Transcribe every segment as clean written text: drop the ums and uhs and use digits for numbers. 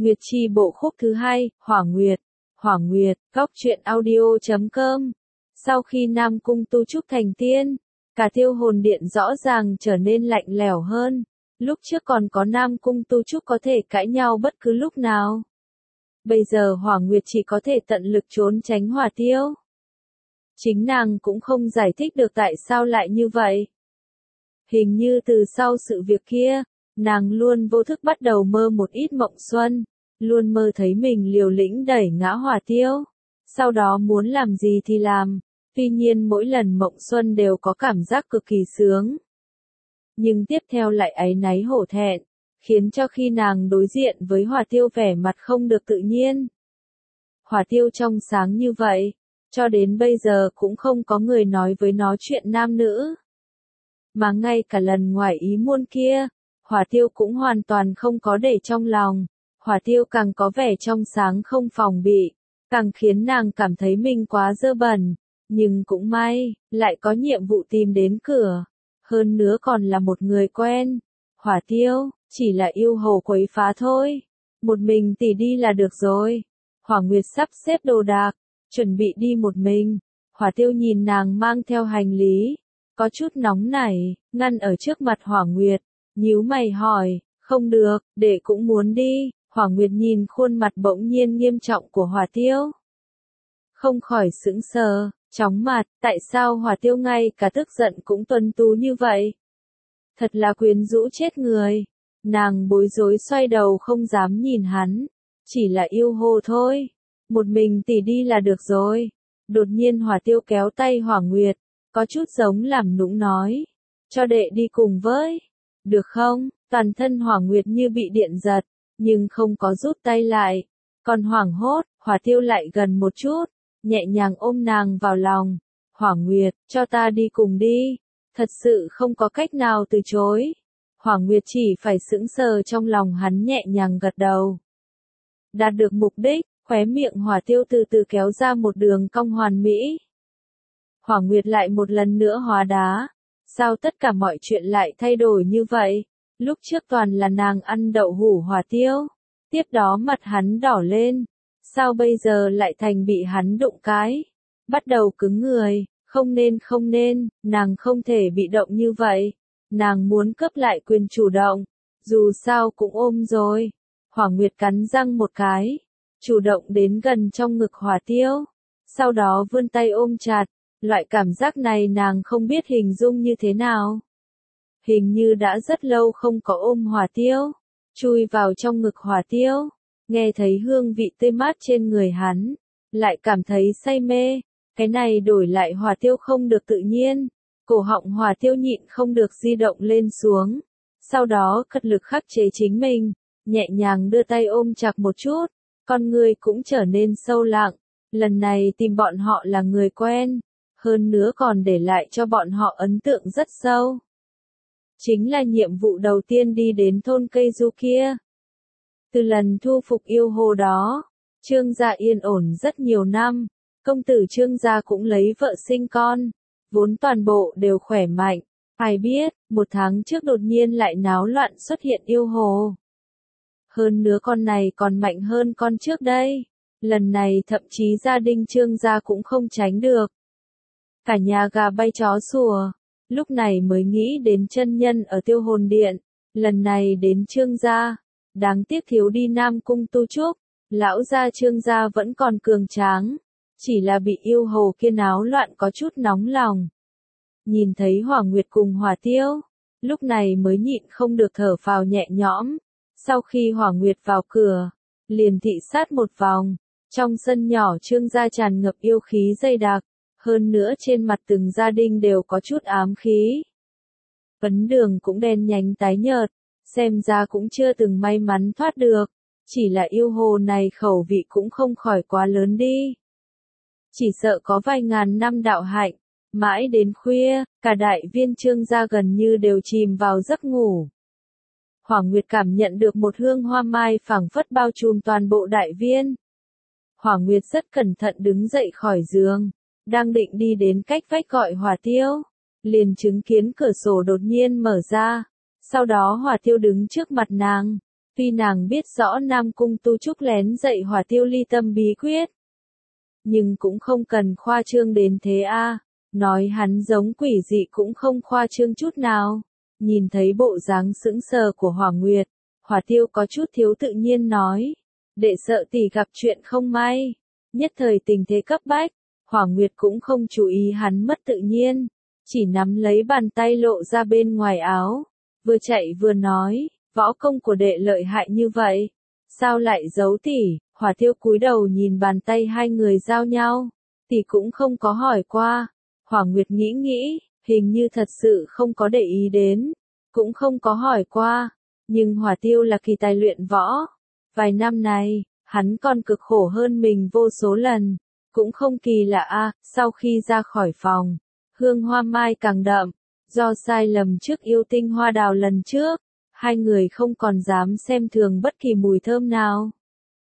Nguyệt Chi bộ khúc thứ hai, Hỏa Nguyệt, góc truyện audio.com. Sau khi Nam Cung tu trúc thành tiên, cả Tiêu Hồn Điện rõ ràng trở nên lạnh lẽo hơn. Lúc trước còn có Nam Cung tu trúc có thể cãi nhau bất cứ lúc nào. Bây giờ Hỏa Nguyệt chỉ có thể tận lực trốn tránh Hỏa Tiêu. Chính nàng cũng không giải thích được tại sao lại như vậy. Hình như từ sau sự việc kia, nàng luôn vô thức bắt đầu mơ một ít mộng xuân, luôn mơ thấy mình liều lĩnh đẩy ngã Hỏa Tiêu, sau đó muốn làm gì thì làm, tuy nhiên mỗi lần mộng xuân đều có cảm giác cực kỳ sướng. Nhưng tiếp theo lại áy náy hổ thẹn, khiến cho khi nàng đối diện với Hỏa Tiêu vẻ mặt không được tự nhiên. Hỏa Tiêu trong sáng như vậy, cho đến bây giờ cũng không có người nói với nó chuyện nam nữ. Mà ngay cả lần ngoài ý muốn kia, Hỏa Tiêu cũng hoàn toàn không có để trong lòng. Hỏa Tiêu càng có vẻ trong sáng không phòng bị, càng khiến nàng cảm thấy mình quá dơ bẩn. Nhưng cũng may, lại có nhiệm vụ tìm đến cửa. Hơn nữa còn là một người quen. Hỏa Tiêu, chỉ là yêu hồ quấy phá thôi. Một mình tỷ đi là được rồi. Hỏa Nguyệt sắp xếp đồ đạc, chuẩn bị đi một mình. Hỏa Tiêu nhìn nàng mang theo hành lý, có chút nóng nảy, ngăn ở trước mặt Hỏa Nguyệt, nhíu mày hỏi, không được, đệ cũng muốn đi. Hỏa Nguyệt nhìn khuôn mặt bỗng nhiên nghiêm trọng của Hỏa Tiêu, không khỏi sững sờ, chóng mặt, tại sao Hỏa Tiêu ngay cả tức giận cũng tuấn tú như vậy? Thật là quyến rũ chết người. Nàng bối rối xoay đầu không dám nhìn hắn, chỉ là yêu hồ thôi, một mình tỷ đi là được rồi. Đột nhiên Hỏa Tiêu kéo tay Hỏa Nguyệt, có chút giống làm nũng nói, cho đệ đi cùng với, được không? Toàn thân Hỏa Nguyệt như bị điện giật, nhưng không có rút tay lại, còn hoảng hốt, Hỏa Tiêu lại gần một chút, nhẹ nhàng ôm nàng vào lòng. Hỏa Nguyệt, cho ta đi cùng đi, thật sự không có cách nào từ chối. Hỏa Nguyệt chỉ phải sững sờ trong lòng hắn nhẹ nhàng gật đầu. Đạt được mục đích, khóe miệng Hỏa Tiêu từ từ kéo ra một đường cong hoàn mỹ. Hỏa Nguyệt lại một lần nữa hóa đá, sao tất cả mọi chuyện lại thay đổi như vậy? Lúc trước toàn là nàng ăn đậu hũ Hỏa Tiêu, tiếp đó mặt hắn đỏ lên, sao bây giờ lại thành bị hắn đụng cái, bắt đầu cứng người, không nên, nàng không thể bị động như vậy, nàng muốn cướp lại quyền chủ động, dù sao cũng ôm rồi. Hỏa Nguyệt cắn răng một cái, chủ động đến gần trong ngực Hỏa Tiêu, sau đó vươn tay ôm chặt, loại cảm giác này nàng không biết hình dung như thế nào. Hình như đã rất lâu không có ôm Hỏa Tiêu, chui vào trong ngực Hỏa Tiêu, nghe thấy hương vị tươi mát trên người hắn, lại cảm thấy say mê, cái này đổi lại Hỏa Tiêu không được tự nhiên, cổ họng Hỏa Tiêu nhịn không được di động lên xuống, sau đó cật lực khắc chế chính mình, nhẹ nhàng đưa tay ôm chặt một chút, con người cũng trở nên sâu lặng, lần này tìm bọn họ là người quen, hơn nữa còn để lại cho bọn họ ấn tượng rất sâu. Chính là nhiệm vụ đầu tiên đi đến thôn cây du kia. Từ lần thu phục yêu hồ đó, Trương gia yên ổn rất nhiều năm, công tử Trương gia cũng lấy vợ sinh con, vốn toàn bộ đều khỏe mạnh, ai biết, một tháng trước đột nhiên lại náo loạn xuất hiện yêu hồ. Hơn nữa con này còn mạnh hơn con trước đây, lần này thậm chí gia đình Trương gia cũng không tránh được. Cả nhà gà bay chó sủa. Lúc này mới nghĩ đến chân nhân ở Tiêu Hồn Điện, lần này đến Trương gia, đáng tiếc thiếu đi Nam Cung tu trúc, lão gia Trương gia vẫn còn cường tráng, chỉ là bị yêu hồ kia náo loạn có chút nóng lòng. Nhìn thấy Hỏa Nguyệt cùng Hỏa Tiêu, lúc này mới nhịn không được thở phào nhẹ nhõm, sau khi Hỏa Nguyệt vào cửa, liền thị sát một vòng, trong sân nhỏ Trương gia tràn ngập yêu khí dày đặc. Hơn nữa trên mặt từng gia đình đều có chút ám khí. Vấn Đường cũng đen nhánh tái nhợt, xem ra cũng chưa từng may mắn thoát được, chỉ là yêu hồ này khẩu vị cũng không khỏi quá lớn đi. Chỉ sợ có vài ngàn năm đạo hạnh, mãi đến khuya, cả đại viên Trương gia gần như đều chìm vào giấc ngủ. Hỏa Nguyệt cảm nhận được một hương hoa mai phảng phất bao trùm toàn bộ đại viên. Hỏa Nguyệt rất cẩn thận đứng dậy khỏi giường. Đang định đi đến cách vách gọi Hỏa Tiêu, liền chứng kiến cửa sổ đột nhiên mở ra, sau đó Hỏa Tiêu đứng trước mặt nàng, Tuy nàng biết rõ Nam Cung Tu Trúc lén dạy Hỏa Tiêu ly tâm bí quyết, nhưng cũng không cần khoa trương đến thế a. Nói hắn giống quỷ dị cũng không khoa trương chút nào. Nhìn thấy bộ dáng sững sờ của Hỏa Nguyệt, Hỏa Tiêu có chút thiếu tự nhiên nói, đệ sợ tỷ gặp chuyện không may. Nhất thời tình thế cấp bách, Hỏa Nguyệt cũng không chú ý hắn mất tự nhiên, chỉ nắm lấy bàn tay lộ ra bên ngoài áo, vừa chạy vừa nói, võ công của đệ lợi hại như vậy, sao lại giấu tỷ? Hỏa Tiêu cúi đầu nhìn bàn tay hai người giao nhau, tỷ cũng không có hỏi qua. Hỏa Nguyệt nghĩ nghĩ, hình như thật sự không có để ý đến, cũng không có hỏi qua, nhưng Hỏa Tiêu là kỳ tài luyện võ. Vài năm này, hắn còn cực khổ hơn mình vô số lần, cũng không kỳ lạ a. Sau khi ra khỏi phòng, hương hoa mai càng đậm, do sai lầm trước yêu tinh hoa đào lần trước, hai người không còn dám xem thường bất kỳ mùi thơm nào.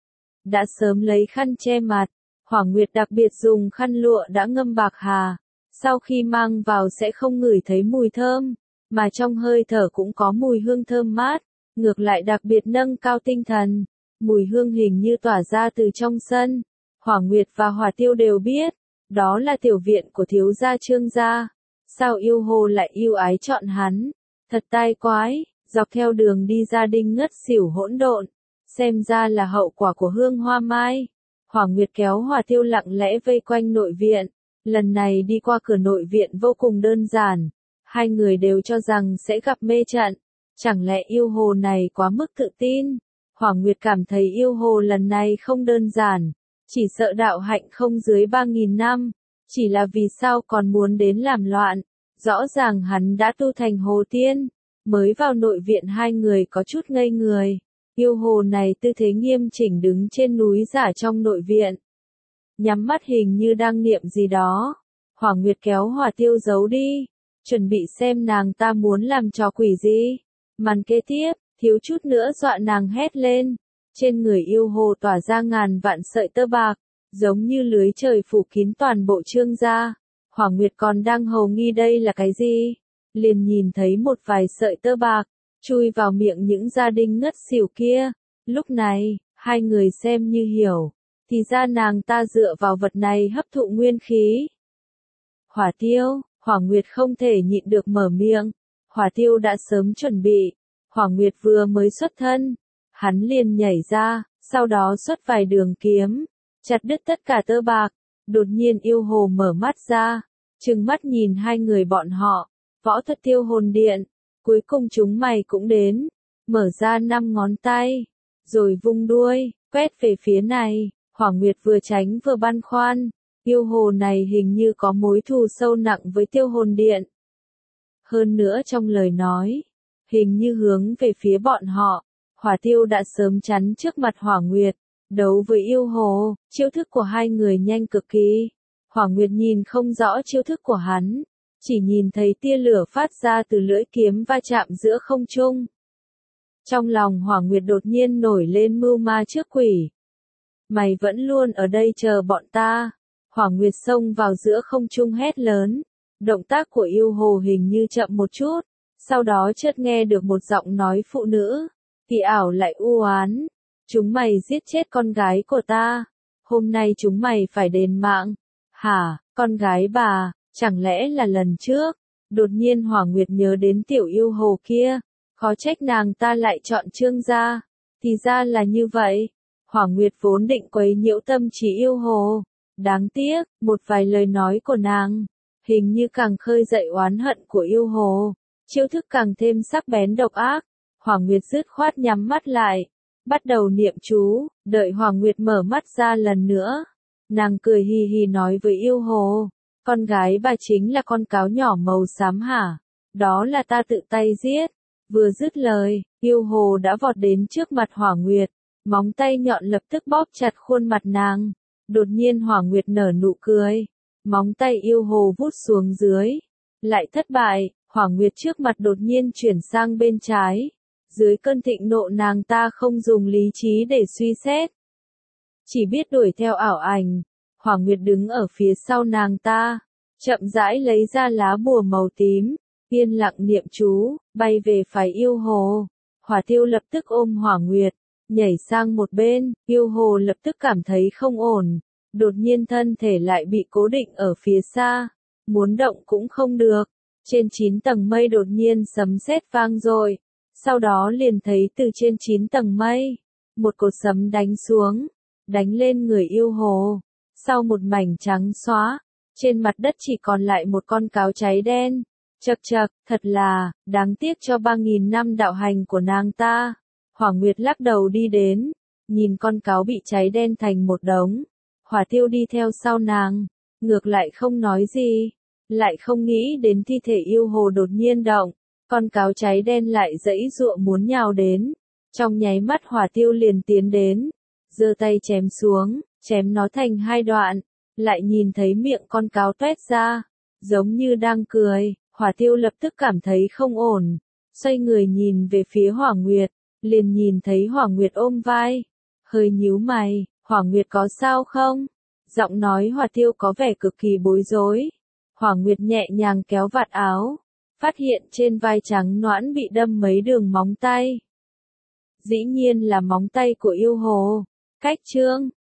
Đã sớm lấy khăn che mặt, Hỏa Nguyệt đặc biệt dùng khăn lụa đã ngâm bạc hà, sau khi mang vào sẽ không ngửi thấy mùi thơm, mà trong hơi thở cũng có mùi hương thơm mát, ngược lại đặc biệt nâng cao tinh thần. Mùi hương hình như tỏa ra từ trong sân. Hỏa Nguyệt và Hỏa Tiêu đều biết, đó là tiểu viện của thiếu gia Trương gia. Sao yêu hồ lại yêu ái chọn hắn? Thật tai quái, dọc theo đường đi gia đình ngất xỉu hỗn độn, xem ra là hậu quả của hương hoa mai. Hỏa Nguyệt kéo Hỏa Tiêu lặng lẽ vây quanh nội viện, lần này đi qua cửa nội viện vô cùng đơn giản, hai người đều cho rằng sẽ gặp mê trận, chẳng lẽ yêu hồ này quá mức tự tin? Hỏa Nguyệt cảm thấy yêu hồ lần này không đơn giản, chỉ sợ đạo hạnh không dưới 3.000 năm, chỉ là vì sao còn muốn đến làm loạn, rõ ràng hắn đã tu thành hồ tiên. Mới vào nội viện hai người có chút ngây người, yêu hồ này tư thế nghiêm chỉnh đứng trên núi giả trong nội viện, nhắm mắt hình như đang niệm gì đó. Hỏa Nguyệt kéo Hỏa Tiêu giấu đi, chuẩn bị xem nàng ta muốn làm trò quỷ gì. Màn kế tiếp, thiếu chút nữa dọa nàng hét lên. Trên người yêu hồ tỏa ra ngàn vạn sợi tơ bạc, giống như lưới trời phủ kín toàn bộ Trương gia. Hỏa Nguyệt còn đang hồ nghi đây là cái gì, liền nhìn thấy một vài sợi tơ bạc chui vào miệng những gia đình ngất xỉu kia. Lúc này, hai người xem như hiểu, thì ra nàng ta dựa vào vật này hấp thụ nguyên khí. Hỏa Tiêu, Hỏa Nguyệt không thể nhịn được mở miệng. Hỏa Tiêu đã sớm chuẩn bị, Hỏa Nguyệt vừa mới xuất thân, hắn liền nhảy ra, sau đó xuất vài đường kiếm, chặt đứt tất cả tơ bạc. Đột nhiên yêu hồ mở mắt ra, trừng mắt nhìn hai người bọn họ, võ thuật tiêu hồn điện. Cuối cùng chúng mày cũng đến, mở ra 5 ngón tay, rồi vung đuôi, quét về phía này. Hỏa Nguyệt vừa tránh vừa băn khoăn, yêu hồ này hình như có mối thù sâu nặng với tiêu hồn điện. Hơn nữa trong lời nói, hình như hướng về phía bọn họ. Hỏa Tiêu đã sớm chắn trước mặt Hỏa Nguyệt, đấu với yêu hồ. Chiêu thức của hai người nhanh cực kỳ. Hỏa Nguyệt nhìn không rõ chiêu thức của hắn, chỉ nhìn thấy tia lửa phát ra từ lưỡi kiếm va chạm giữa không trung. Trong lòng Hỏa Nguyệt đột nhiên nổi lên mưu ma trước quỷ. Mày vẫn luôn ở đây chờ bọn ta. Hỏa Nguyệt xông vào giữa không trung hét lớn. Động tác của yêu hồ hình như chậm một chút, sau đó chợt nghe được một giọng nói phụ nữ, kỳ ảo lại u oán. Chúng mày giết chết con gái của ta, hôm nay chúng mày phải đền mạng. Hả, con gái bà, chẳng lẽ là lần trước? Đột nhiên Hỏa Nguyệt nhớ đến tiểu yêu hồ kia, khó trách nàng ta lại chọn Trương gia, thì ra là như vậy. Hỏa Nguyệt vốn định quấy nhiễu tâm trí yêu hồ, đáng tiếc, một vài lời nói của nàng, hình như càng khơi dậy oán hận của yêu hồ, chiêu thức càng thêm sắc bén độc ác. Hỏa Nguyệt dứt khoát nhắm mắt lại, bắt đầu niệm chú. Đợi Hỏa Nguyệt mở mắt ra lần nữa, nàng cười hì hì nói với yêu hồ, con gái bà chính là con cáo nhỏ màu xám hả? Đó là ta tự tay giết. Vừa dứt lời, yêu hồ đã vọt đến trước mặt Hỏa Nguyệt, móng tay nhọn lập tức bóp chặt khuôn mặt nàng. Đột nhiên Hỏa Nguyệt nở nụ cười, móng tay yêu hồ vút xuống dưới, lại thất bại. Hỏa Nguyệt trước mặt đột nhiên chuyển sang bên trái. Dưới cơn thịnh nộ nàng ta không dùng lý trí để suy xét, chỉ biết đuổi theo ảo ảnh. Hỏa Nguyệt đứng ở phía sau nàng ta, chậm rãi lấy ra lá bùa màu tím, yên lặng niệm chú, bay về phải yêu hồ. Hỏa Tiêu lập tức ôm Hỏa Nguyệt, nhảy sang một bên, yêu hồ lập tức cảm thấy không ổn, đột nhiên thân thể lại bị cố định ở phía xa, muốn động cũng không được. Trên 9 tầng mây đột nhiên sấm sét vang rồi, sau đó liền thấy từ trên 9 tầng mây, một cột sấm đánh xuống, đánh lên người yêu hồ. Sau một mảnh trắng xóa, trên mặt đất chỉ còn lại một con cáo cháy đen. Chậc chậc, thật là, đáng tiếc cho 3.000 năm đạo hành của nàng ta. Hỏa Nguyệt lắc đầu đi đến, nhìn con cáo bị cháy đen thành một đống. Hỏa Tiêu đi theo sau nàng, ngược lại không nói gì, lại không nghĩ đến thi thể yêu hồ đột nhiên động, con cáo cháy đen lại giãy giụa muốn nhào đến. Trong nháy mắt Hỏa Tiêu liền tiến đến, giơ tay chém xuống, chém nó thành 2 đoạn, lại nhìn thấy miệng con cáo toét ra, giống như đang cười. Hỏa Tiêu lập tức cảm thấy không ổn, xoay người nhìn về phía Hỏa Nguyệt, liền nhìn thấy Hỏa Nguyệt ôm vai, hơi nhíu mày, Hỏa Nguyệt có sao không? Giọng nói Hỏa Tiêu có vẻ cực kỳ bối rối. Hỏa Nguyệt nhẹ nhàng kéo vạt áo, phát hiện trên vai trắng nõn bị đâm mấy đường móng tay. Dĩ nhiên là móng tay của yêu hồ. Cách chương